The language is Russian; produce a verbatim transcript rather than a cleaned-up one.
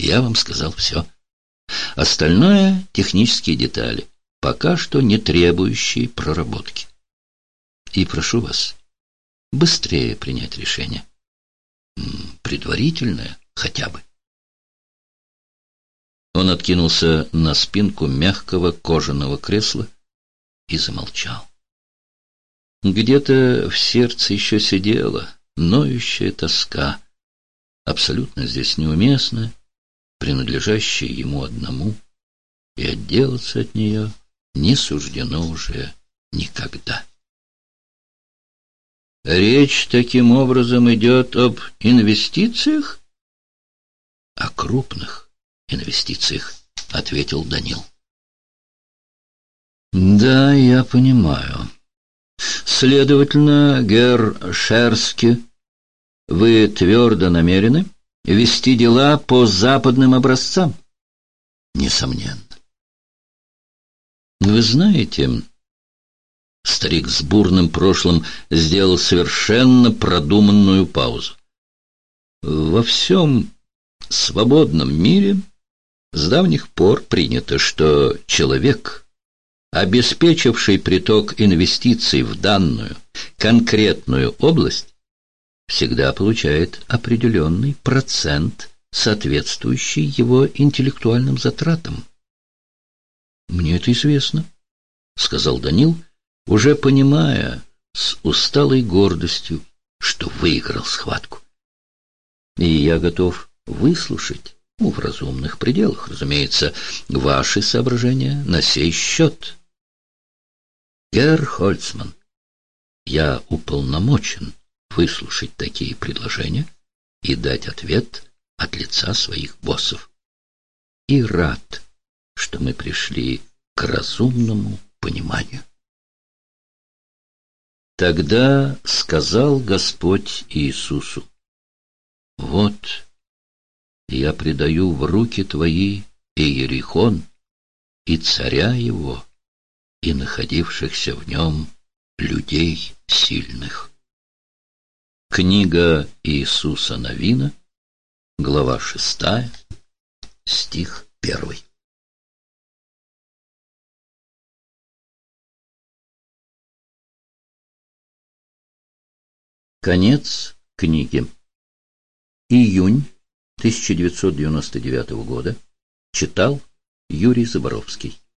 Я вам сказал все. Остальное — технические детали, пока что не требующие проработки. И прошу вас быстрее принять решение. Предварительное хотя бы. Он откинулся на спинку мягкого кожаного кресла и замолчал. Где-то в сердце еще сидела ноющая тоска, абсолютно здесь неуместная, принадлежащая ему одному, и отделаться от нее не суждено уже никогда. Речь таким образом идет об инвестициях? О крупных инвестициях, ответил Данил. Да, я понимаю. Следовательно, герр Шерски, вы твердо намерены вести дела по западным образцам? Несомненно. Вы знаете, старик с бурным прошлым сделал совершенно продуманную паузу. Во всем свободном мире с давних пор принято, что человек, обеспечивший приток инвестиций в данную конкретную область, всегда получает определенный процент, соответствующий его интеллектуальным затратам. «Мне это известно», — сказал Данил, уже понимая с усталой гордостью, что выиграл схватку. «И я готов выслушать, ну, в разумных пределах, разумеется, ваши соображения на сей счет. Герр Хольцман, я уполномочен выслушать такие предложения и дать ответ от лица своих боссов. И рад, что мы пришли к разумному пониманию. Тогда сказал Господь Иисусу: вот я предаю в руки твои Иерихон и царя его, и находившихся в нем людей сильных. Книга Иисуса Навина, глава шестая, стих первый. Конец книги. Июнь тысяча девятьсот девяносто девятого года. Читал Юрий Заборовский.